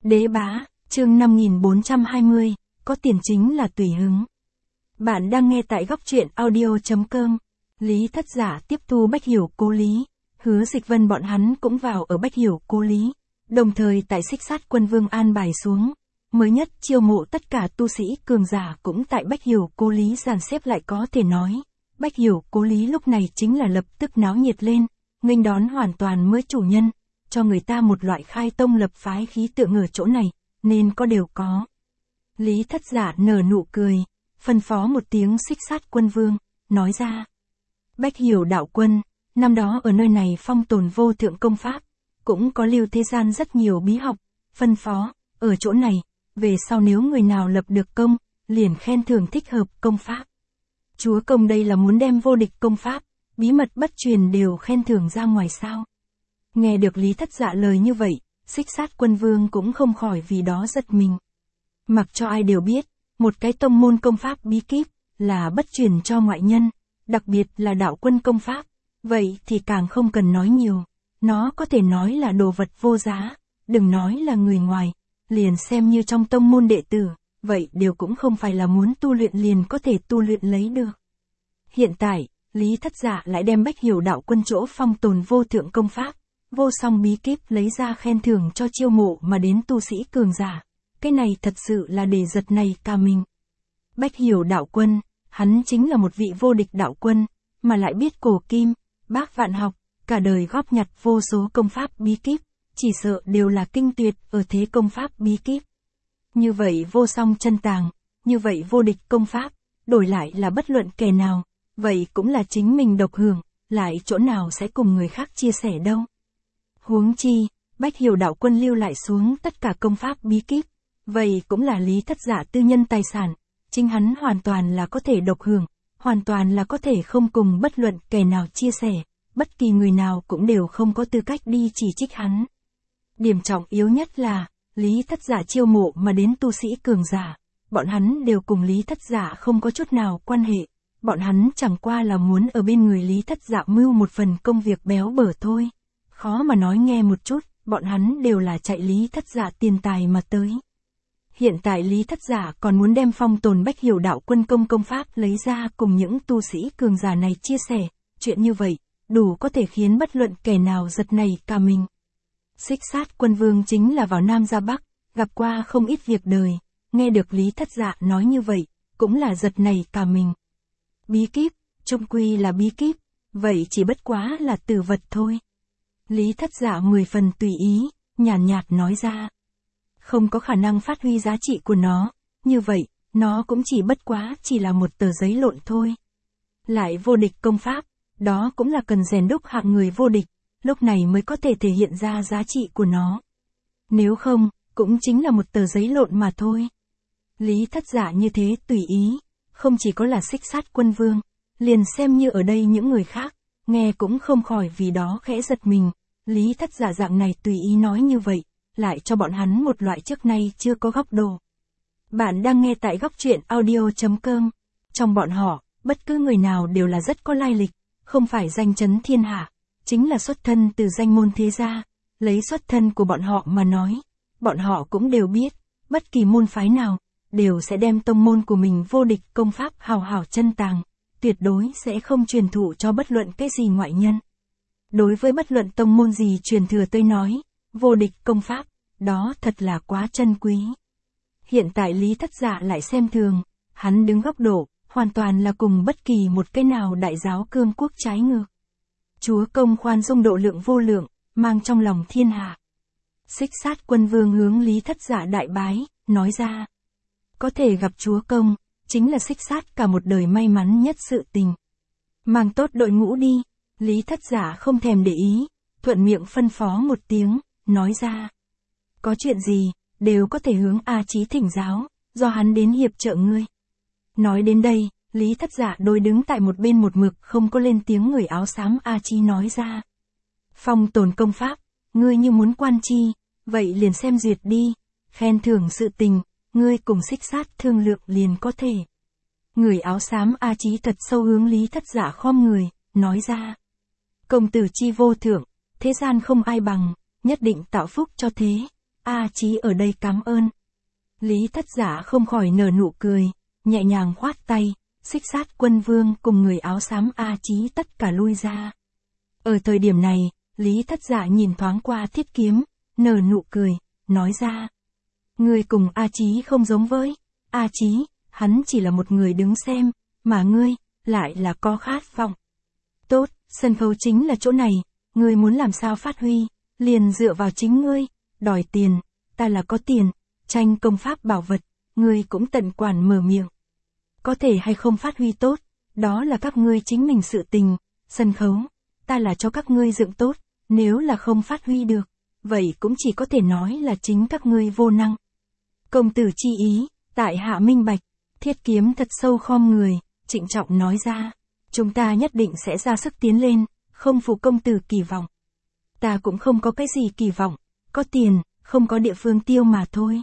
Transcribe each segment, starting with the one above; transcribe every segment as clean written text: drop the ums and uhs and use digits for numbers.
Đế bá, chương 5420, có tiền chính là tùy hứng. Bạn đang nghe tại góc truyện audio.com. Lý Thất Giả tiếp thu Bách Hiểu Cố Lý, Hứa Dịch Vân bọn hắn cũng vào ở Bách Hiểu Cố Lý, đồng thời tại Xích Sát Quân Vương an bài xuống. Mới nhất chiêu mộ tất cả tu sĩ cường giả cũng tại Bách Hiểu Cố Lý dàn xếp lại, có thể nói. Bách Hiểu Cố Lý lúc này chính là lập tức náo nhiệt lên, nghênh đón hoàn toàn mới chủ nhân, cho người ta một loại khai tông lập phái khí tượng ở chỗ này, nên có đều có. Lý Thất Giả nở nụ cười, phân phó một tiếng Xích Sát Quân Vương, nói ra. Bách Hiểu đạo quân, năm đó ở nơi này phong tồn vô thượng công pháp, cũng có lưu thế gian rất nhiều bí học, phân phó, ở chỗ này, về sau nếu người nào lập được công, liền khen thưởng thích hợp công pháp. Chúa công đây là muốn đem vô địch công pháp, bí mật bất truyền đều khen thưởng ra ngoài sao. Nghe được Lý Thất Dạ lời như vậy, Xích Sát Quân Vương cũng không khỏi vì đó giật mình. Mặc cho ai đều biết, một cái tông môn công pháp bí kíp, là bất truyền cho ngoại nhân, đặc biệt là đạo quân công pháp, vậy thì càng không cần nói nhiều, nó có thể nói là đồ vật vô giá, đừng nói là người ngoài, liền xem như trong tông môn đệ tử, vậy đều cũng không phải là muốn tu luyện liền có thể tu luyện lấy được. Hiện tại, Lý Thất Dạ lại đem Bách Hiểu đạo quân chỗ phong tồn vô thượng công pháp, vô song bí kíp lấy ra khen thưởng cho chiêu mộ mà đến tu sĩ cường giả. Cái này thật sự là để giật này cả mình. Bách Hiểu đạo quân, hắn chính là một vị vô địch đạo quân, mà lại biết cổ kim, bác vạn học, cả đời góp nhặt vô số công pháp bí kíp, chỉ sợ đều là kinh tuyệt ở thế công pháp bí kíp. Như vậy vô song chân tàng, như vậy vô địch công pháp, đổi lại là bất luận kẻ nào, vậy cũng là chính mình độc hưởng, lại chỗ nào sẽ cùng người khác chia sẻ đâu. Huống chi, Bách Hiểu đạo quân lưu lại xuống tất cả công pháp bí kíp, vậy cũng là Lý Thất Giả tư nhân tài sản, chính hắn hoàn toàn là có thể độc hưởng, hoàn toàn là có thể không cùng bất luận kẻ nào chia sẻ, bất kỳ người nào cũng đều không có tư cách đi chỉ trích hắn. Điểm trọng yếu nhất là, Lý Thất Giả chiêu mộ mà đến tu sĩ cường giả, bọn hắn đều cùng Lý Thất Giả không có chút nào quan hệ, bọn hắn chẳng qua là muốn ở bên người Lý Thất Giả mưu một phần công việc béo bở thôi. Khó mà nói nghe một chút, bọn hắn đều là chạy Lý Thất Giả tiền tài mà tới. Hiện tại Lý Thất Giả còn muốn đem phong tồn Bách Hiểu đạo quân công pháp lấy ra cùng những tu sĩ cường giả này chia sẻ, chuyện như vậy, đủ có thể khiến bất luận kẻ nào giật nảy cả mình. Xích Sát Quân Vương chính là vào Nam ra Bắc, gặp qua không ít việc đời, nghe được Lý Thất Giả nói như vậy, cũng là giật nảy cả mình. Bí kíp, chung quy là bí kíp, vậy chỉ bất quá là tử vật thôi. Lý Thất Giả 10 phần tùy ý, nhàn nhạt nói ra. Không có khả năng phát huy giá trị của nó, như vậy, nó cũng chỉ bất quá chỉ là một tờ giấy lộn thôi. Lại vô địch công pháp, đó cũng là cần rèn đúc hạng người vô địch, lúc này mới có thể thể hiện ra giá trị của nó. Nếu không, cũng chính là một tờ giấy lộn mà thôi. Lý Thất Giả như thế tùy ý, không chỉ có là Xích Sát Quân Vương, liền xem như ở đây những người khác, nghe cũng không khỏi vì đó khẽ giật mình. Lý Thất Giả dạng này tùy ý nói như vậy, lại cho bọn hắn một loại trước nay chưa có góc độ. Bạn đang nghe tại góc truyện audio.com. Trong bọn họ, bất cứ người nào đều là rất có lai lịch, không phải danh chấn thiên hạ, chính là xuất thân từ danh môn thế gia. Lấy xuất thân của bọn họ mà nói, bọn họ cũng đều biết, bất kỳ môn phái nào, đều sẽ đem tông môn của mình vô địch công pháp hào hào chân tàng, tuyệt đối sẽ không truyền thụ cho bất luận cái gì ngoại nhân. Đối với bất luận tông môn gì truyền thừa tôi nói, vô địch công pháp, đó thật là quá chân quý. Hiện tại Lý Thất Giả lại xem thường, hắn đứng góc độ, hoàn toàn là cùng bất kỳ một cái nào đại giáo cương quốc trái ngược. Chúa công khoan dung độ lượng vô lượng, mang trong lòng thiên hạ. Xích Sát Quân Vương hướng Lý Thất Giả đại bái, nói ra. Có thể gặp chúa công, chính là xích sát cả một đời may mắn nhất sự tình. Mang tốt đội ngũ đi. Lý Thất Giả không thèm để ý, thuận miệng phân phó một tiếng, nói ra. Có chuyện gì, đều có thể hướng A Chí thỉnh giáo, do hắn đến hiệp trợ ngươi. Nói đến đây, Lý Thất Giả đôi đứng tại một bên một mực không có lên tiếng người áo xám A Chí nói ra. Phong tồn công pháp, ngươi như muốn quan chi, vậy liền xem duyệt đi, khen thưởng sự tình, ngươi cùng Xích Sát thương lượng liền có thể. Người áo xám A Chí thật sâu hướng Lý Thất Giả khom người, nói ra. Công tử chi vô thượng, thế gian không ai bằng, nhất định tạo phúc cho thế. A Chí ở đây cảm ơn. Lý Thất Giả không khỏi nở nụ cười, nhẹ nhàng khoát tay, Xích Sát Quân Vương cùng người áo xám A Chí tất cả lui ra. Ở thời điểm này, Lý Thất Giả nhìn thoáng qua Thiết Kiếm, nở nụ cười, nói ra. Ngươi cùng A Chí không giống với A Chí, hắn chỉ là một người đứng xem, mà ngươi, lại là có khát vọng. Tốt, sân khấu chính là chỗ này, ngươi muốn làm sao phát huy, liền dựa vào chính ngươi, đòi tiền, ta là có tiền, tranh công pháp bảo vật, ngươi cũng tận quản mở miệng. Có thể hay không phát huy tốt, đó là các ngươi chính mình sự tình, sân khấu, ta là cho các ngươi dựng tốt, nếu là không phát huy được, vậy cũng chỉ có thể nói là chính các ngươi vô năng. Công tử chi ý, tại hạ minh bạch, Thiết Kiếm thật sâu khom người, trịnh trọng nói ra, chúng ta nhất định sẽ ra sức tiến lên, không phụ công tử kỳ vọng. Ta cũng không có cái gì kỳ vọng, có tiền, không có địa phương tiêu mà thôi.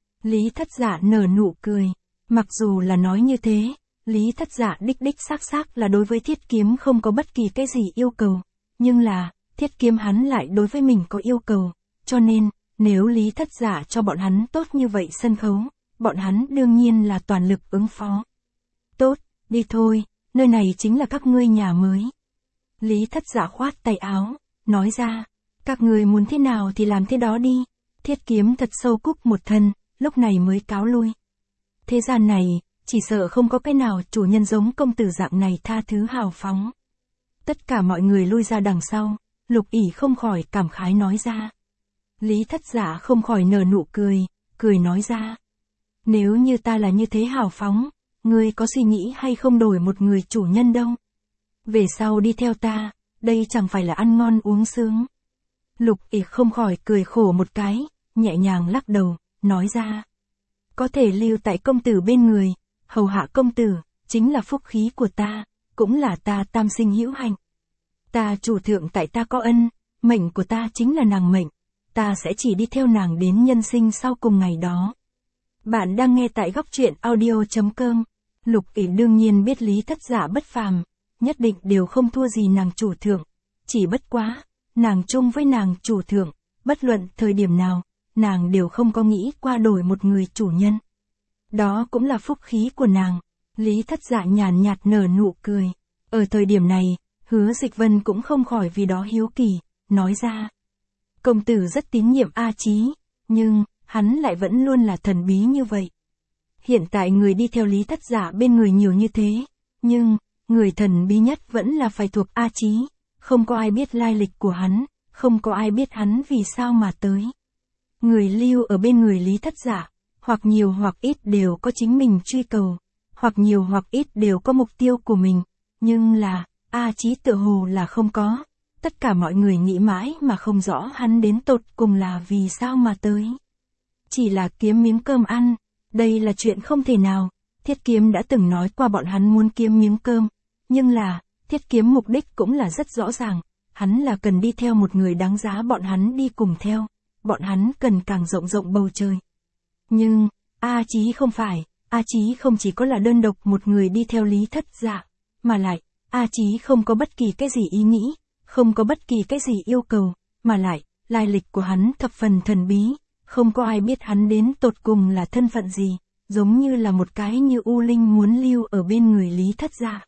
Lý Thất Giả nở nụ cười, mặc dù là nói như thế, Lý Thất Giả đích xác là đối với Thiết Kiếm không có bất kỳ cái gì yêu cầu, nhưng là, Thiết Kiếm hắn lại đối với mình có yêu cầu, cho nên, nếu Lý Thất Giả cho bọn hắn tốt như vậy sân khấu, bọn hắn đương nhiên là toàn lực ứng phó. Tốt, đi thôi, nơi này chính là các ngươi nhà mới. Lý Thất Giả khoát tay áo, nói ra, các ngươi muốn thế nào thì làm thế đó đi. Thiết Kiếm thật sâu cúc một thân, lúc này mới cáo lui. Thế gian này, chỉ sợ không có cái nào chủ nhân giống công tử dạng này tha thứ hào phóng. Tất cả mọi người lui ra đằng sau, Lục ỷ không khỏi cảm khái nói ra. Lý Thất Giả không khỏi nở nụ cười, cười nói ra. Nếu như ta là như thế hào phóng, ngươi có suy nghĩ hay không đổi một người chủ nhân đâu. Về sau đi theo ta, đây chẳng phải là ăn ngon uống sướng. Lục ỷ không khỏi cười khổ một cái, nhẹ nhàng lắc đầu, nói ra. Có thể lưu tại công tử bên người, hầu hạ công tử, chính là phúc khí của ta, cũng là ta tam sinh hữu hạnh. Ta chủ thượng tại ta có ân, mệnh của ta chính là nàng mệnh, ta sẽ chỉ đi theo nàng đến nhân sinh sau cùng ngày đó. Bạn đang nghe tại góc truyện audio.com. Lục ỷ đương nhiên biết Lý Thất Giả bất phàm, nhất định đều không thua gì nàng chủ thượng, chỉ bất quá, nàng chung với nàng chủ thượng, bất luận thời điểm nào, nàng đều không có nghĩ qua đổi một người chủ nhân. Đó cũng là phúc khí của nàng. Lý Thất Giả nhàn nhạt nở nụ cười. Ở thời điểm này, Hứa Dịch Vân cũng không khỏi vì đó hiếu kỳ, nói ra. Công tử rất tín nhiệm A Chí, nhưng, hắn lại vẫn luôn là thần bí như vậy. Hiện tại người đi theo Lý Thất Giả bên người nhiều như thế, nhưng, người thần bí nhất vẫn là phải thuộc A Chí, không có ai biết lai lịch của hắn, không có ai biết hắn vì sao mà tới. Người lưu ở bên người Lý Thất Giả, hoặc nhiều hoặc ít đều có chính mình truy cầu, hoặc nhiều hoặc ít đều có mục tiêu của mình, nhưng là, A Chí tựa hồ là không có. Tất cả mọi người nghĩ mãi mà không rõ hắn đến tột cùng là vì sao mà tới. Chỉ là kiếm miếng cơm ăn, đây là chuyện không thể nào. Thiết Kiếm đã từng nói qua bọn hắn muốn kiếm miếng cơm, nhưng là, Thiết Kiếm mục đích cũng là rất rõ ràng, hắn là cần đi theo một người đáng giá bọn hắn đi cùng theo, bọn hắn cần càng rộng rộng bầu trời. Nhưng, A Chí không phải, A Chí không chỉ có là đơn độc một người đi theo Lý Thất Giả, mà lại, A Chí không có bất kỳ cái gì ý nghĩ, không có bất kỳ cái gì yêu cầu, mà lại, lai lịch của hắn thập phần thần bí, không có ai biết hắn đến tột cùng là thân phận gì, giống như là một cái như U Linh muốn lưu ở bên người Lý Thất Giả.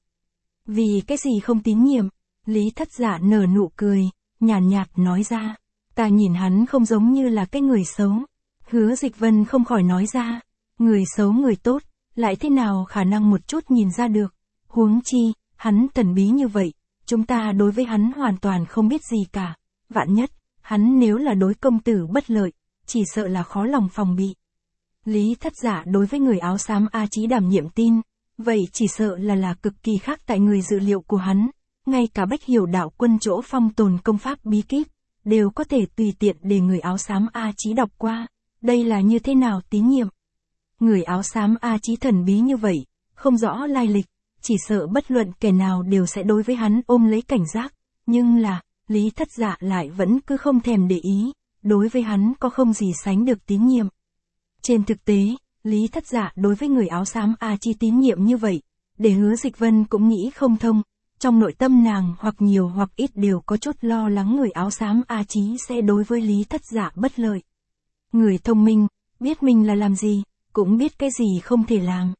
Vì cái gì không tín nhiệm, Lý Thất Giả nở nụ cười, nhàn nhạt nói ra, ta nhìn hắn không giống như là cái người xấu. Hứa Dịch Vân không khỏi nói ra, người xấu người tốt, lại thế nào khả năng một chút nhìn ra được, huống chi, hắn thần bí như vậy, chúng ta đối với hắn hoàn toàn không biết gì cả, vạn nhất, hắn nếu là đối công tử bất lợi, chỉ sợ là khó lòng phòng bị. Lý Thất Giả đối với người áo xám A Chí đảm nhiệm tin, vậy chỉ sợ là cực kỳ khác tại người dự liệu của hắn, ngay cả Bách Hiểu Đạo Quân chỗ phong tồn công pháp bí kíp, đều có thể tùy tiện để người áo xám A Chí đọc qua, đây là như thế nào tín nhiệm. Người áo xám A Chí thần bí như vậy, không rõ lai lịch, chỉ sợ bất luận kẻ nào đều sẽ đối với hắn ôm lấy cảnh giác, nhưng là, Lý Thất Giả lại vẫn cứ không thèm để ý, đối với hắn có không gì sánh được tín nhiệm. Trên thực tế, Lý Thất Giả đối với người áo xám A Chí tín nhiệm như vậy, để Hứa Dịch Vân cũng nghĩ không thông, trong nội tâm nàng hoặc nhiều hoặc ít đều có chút lo lắng người áo xám A Chí sẽ đối với Lý Thất Giả bất lợi. Người thông minh, biết mình là làm gì, cũng biết cái gì không thể làm.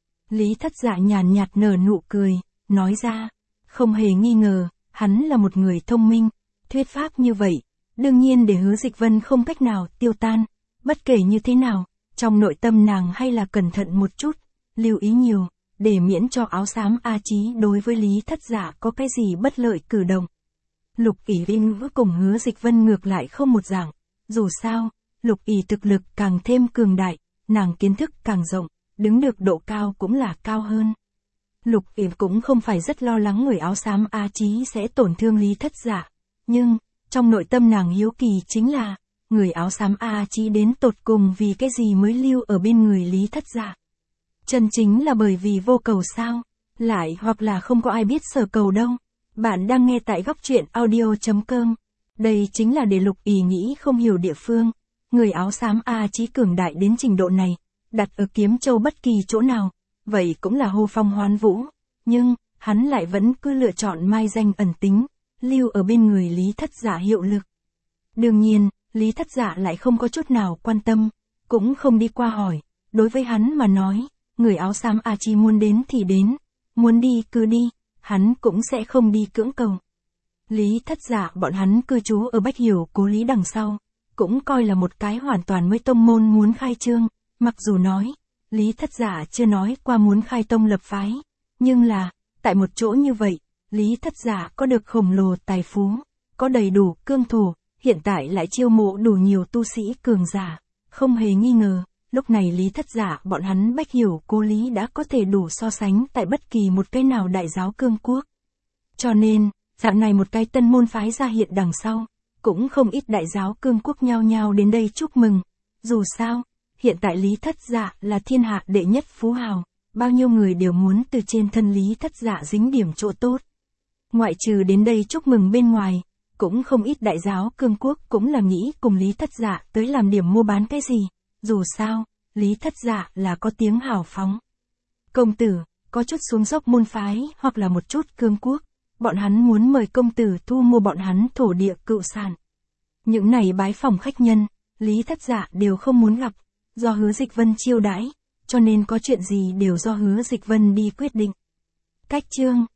Lý Thất Dạ nhàn nhạt nở nụ cười, nói ra, không hề nghi ngờ, hắn là một người thông minh, thuyết pháp như vậy, đương nhiên để Hứa Dịch Vân không cách nào tiêu tan, bất kể như thế nào, trong nội tâm nàng hay là cẩn thận một chút, lưu ý nhiều, để miễn cho áo xám A Chí đối với Lý Thất Dạ có cái gì bất lợi cử động. Lục ỷ Vinh với cùng Hứa Dịch Vân ngược lại không một dạng, dù sao, Lục ỷ thực lực càng thêm cường đại, nàng kiến thức càng rộng, đứng được độ cao cũng là cao hơn. Lục ỷ cũng không phải rất lo lắng người áo xám A Chí sẽ tổn thương Lý Thất Dạ, nhưng, trong nội tâm nàng hiếu kỳ chính là, người áo xám A Chí đến tột cùng vì cái gì mới lưu ở bên người Lý Thất Dạ. Chân chính là bởi vì vô cầu sao, lại hoặc là không có ai biết sở cầu đâu. Bạn đang nghe tại góc truyện audio.com. Đây chính là để Lục ỷ nghĩ không hiểu địa phương. Người áo xám A Chí cường đại đến trình độ này, đặt ở Kiếm Châu bất kỳ chỗ nào, vậy cũng là hô phong hoán vũ. Nhưng, hắn lại vẫn cứ lựa chọn mai danh ẩn tính, lưu ở bên người Lý Thất Dạ hiệu lực. Đương nhiên, Lý Thất Dạ lại không có chút nào quan tâm, cũng không đi qua hỏi. Đối với hắn mà nói, người áo xám A Chí muốn đến thì đến, muốn đi cứ đi, hắn cũng sẽ không đi cưỡng cầu. Lý Thất Dạ bọn hắn cư trú ở Bách Hiểu Cố Lý đằng sau, cũng coi là một cái hoàn toàn mới tông môn muốn khai trương, mặc dù nói, Lý Thất Dạ chưa nói qua muốn khai tông lập phái, nhưng là, tại một chỗ như vậy, Lý Thất Dạ có được khổng lồ tài phú, có đầy đủ cương thổ, hiện tại lại chiêu mộ đủ nhiều tu sĩ cường giả, không hề nghi ngờ. Lúc này Lý Thất Dạ bọn hắn Bách Hiểu Cố Lý đã có thể đủ so sánh tại bất kỳ một cái nào đại giáo cương quốc. Cho nên, dạo này một cái tân môn phái ra hiện đằng sau, cũng không ít đại giáo cương quốc nhao nhao đến đây chúc mừng. Dù sao, hiện tại Lý Thất Dạ là thiên hạ đệ nhất phú hào, bao nhiêu người đều muốn từ trên thân Lý Thất Dạ dính điểm chỗ tốt. Ngoại trừ đến đây chúc mừng bên ngoài, cũng không ít đại giáo cương quốc cũng là nghĩ cùng Lý Thất Dạ tới làm điểm mua bán cái gì. Dù sao, Lý Thất Dạ là có tiếng hào phóng. Công tử, có chút xuống dốc môn phái hoặc là một chút cương quốc, bọn hắn muốn mời công tử thu mua bọn hắn thổ địa cựu sản. Những này bái phỏng khách nhân, Lý Thất Dạ đều không muốn gặp, do Hứa Dịch Vân chiêu đãi, cho nên có chuyện gì đều do Hứa Dịch Vân đi quyết định. Cách chương